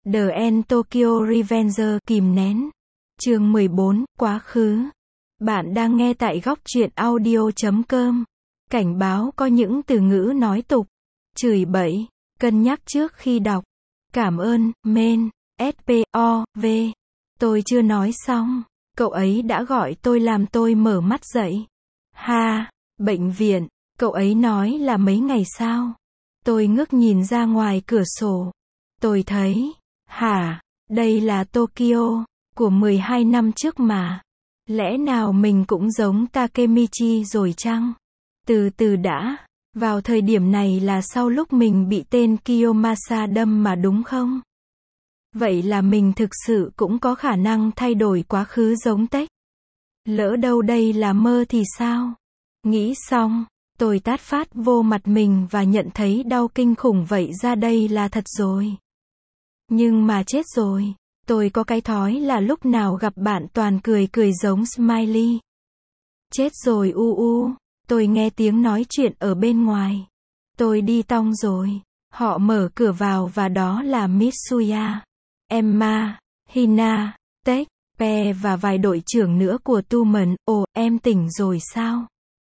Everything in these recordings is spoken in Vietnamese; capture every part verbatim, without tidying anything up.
The End Tokyo Revenger kìm nén. Chương mười bốn, quá khứ. Bạn đang nghe tại góc truyện audio chấm com. Cảnh báo có những từ ngữ nói tục, chửi bậy, cân nhắc trước khi đọc. Cảm ơn, men, ét pê o vê. Tôi chưa nói xong, cậu ấy đã gọi tôi làm tôi mở mắt dậy. Ha, bệnh viện, cậu ấy nói là mấy ngày sau. Tôi ngước nhìn ra ngoài cửa sổ. Tôi thấy, hả, đây là Tokyo, của mười hai năm trước mà. Lẽ nào mình cũng giống Takemichi rồi chăng? Từ từ đã, vào thời điểm này là sau lúc mình bị tên Kiyomasa đâm mà đúng không? Vậy là mình thực sự cũng có khả năng thay đổi quá khứ giống Tech. Lỡ đâu đây là mơ thì sao? Nghĩ xong, tôi tát phát vô mặt mình và nhận thấy đau kinh khủng, vậy ra đây là thật rồi. Nhưng mà chết rồi, tôi có cái thói là lúc nào gặp bạn toàn cười cười giống Smiley. Chết rồi u u, tôi nghe tiếng nói chuyện ở bên ngoài. Tôi đi tong rồi. Họ mở cửa vào và đó là Mitsuya, Emma, Hina, Tech, Pe và vài đội trưởng nữa của Tumen. Ồ, em tỉnh rồi sao?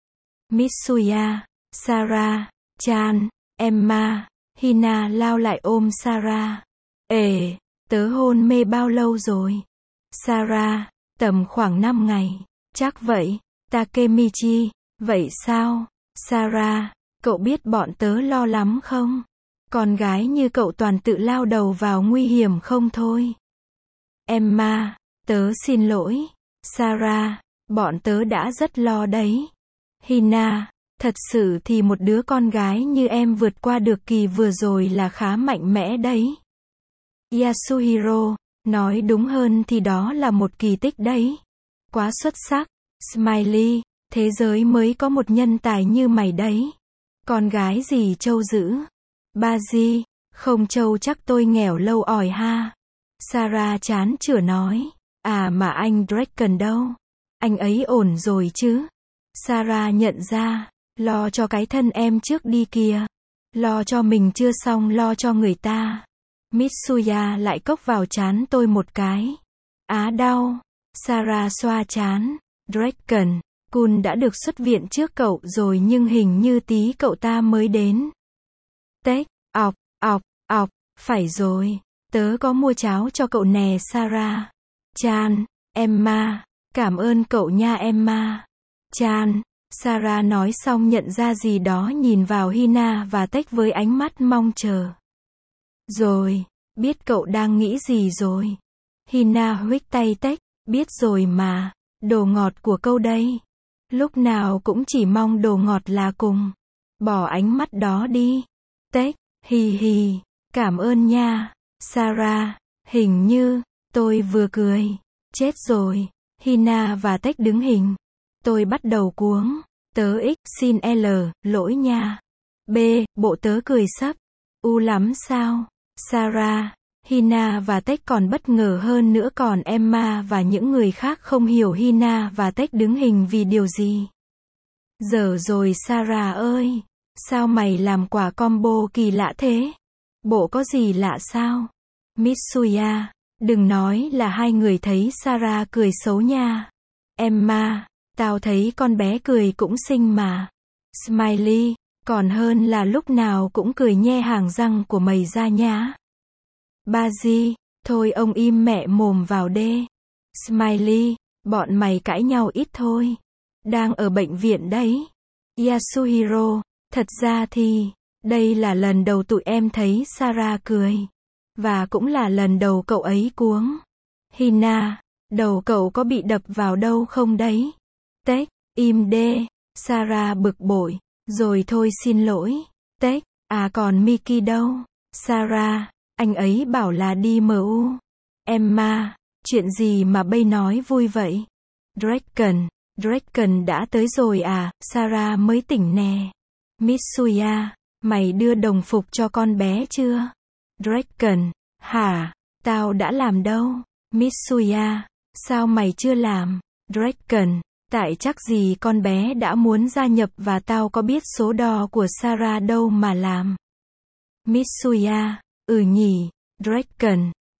Mitsuya, Sarah, Chan, Emma, Hina lao lại ôm Sarah. Ê, tớ hôn mê bao lâu rồi? Sarah, tầm khoảng năm ngày. Chắc vậy. Takemichi, vậy sao? Sarah, cậu biết bọn tớ lo lắm không? Con gái như cậu toàn tự lao đầu vào nguy hiểm không thôi. Emma, tớ xin lỗi. Sarah, bọn tớ đã rất lo đấy. Hina, thật sự thì một đứa con gái như em vượt qua được kỳ vừa rồi là khá mạnh mẽ đấy. Yasuhiro, nói đúng hơn thì đó là một kỳ tích đấy. Quá xuất sắc. Smiley, thế giới mới có một nhân tài như mày đấy. Con gái gì trâu dữ. Baji, không trâu chắc tôi nghèo lâu ỏi ha. Sarah chán chửa nói. À mà anh Draken đâu? Anh ấy ổn rồi chứ? Sarah nhận ra, lo cho cái thân em trước đi kìa. Lo cho mình chưa xong lo cho người ta. Mitsuya lại cốc vào trán tôi một cái. Á đau. Sarah xoa trán. Draken, Kun đã được xuất viện trước cậu rồi nhưng hình như tí cậu ta mới đến. Tech, ọc, ọc, ọc, phải rồi. Tớ có mua cháo cho cậu nè Sarah. Chan, Emma, cảm ơn cậu nha Emma. Chan, Sarah nói xong nhận ra gì đó nhìn vào Hina và Tech với ánh mắt mong chờ. Rồi, biết cậu đang nghĩ gì rồi. Hina huých tay Tech, biết rồi mà, đồ ngọt của câu đây. Lúc nào cũng chỉ mong đồ ngọt là cùng. Bỏ ánh mắt đó đi. Tech, hì hì, cảm ơn nha. Sarah, hình như, tôi vừa cười. Chết rồi. Hina và Tech đứng hình. Tôi bắt đầu cuống. Tớ X, xin L, lỗi nha. B, bộ tớ cười sắp. U lắm sao? Sarah, Hina và Tech còn bất ngờ hơn nữa, còn Emma và những người khác không hiểu Hina và Tech đứng hình vì điều gì. Dở rồi Sarah ơi, sao mày làm quả combo kỳ lạ thế? Bộ có gì lạ sao? Mitsuya, đừng nói là hai người thấy Sarah cười xấu nha. Emma, tao thấy con bé cười cũng xinh mà. Smiley, còn hơn là lúc nào cũng cười nhe hàng răng của mày ra nhá. Baji, thôi ông im mẹ mồm vào đê. Smiley, bọn mày cãi nhau ít thôi. Đang ở bệnh viện đấy. Yasuhiro, thật ra thì, đây là lần đầu tụi em thấy Sarah cười. Và cũng là lần đầu cậu ấy cuống. Hina, đầu cậu có bị đập vào đâu không đấy? Tech, im đê. Sarah bực bội, rồi thôi xin lỗi. Tech, à còn Miki đâu? Sarah, anh ấy bảo là đi em u. Emma, chuyện gì mà bây nói vui vậy? Draken, Draken đã tới rồi à? Sarah mới tỉnh nè. Mitsuya, mày đưa đồng phục cho con bé chưa? Draken, hả? Tao đã làm đâu? Mitsuya, sao mày chưa làm? Draken, tại chắc gì con bé đã muốn gia nhập và tao có biết số đo của Sarah đâu mà làm. Mitsuya, ừ nhỉ. Draken,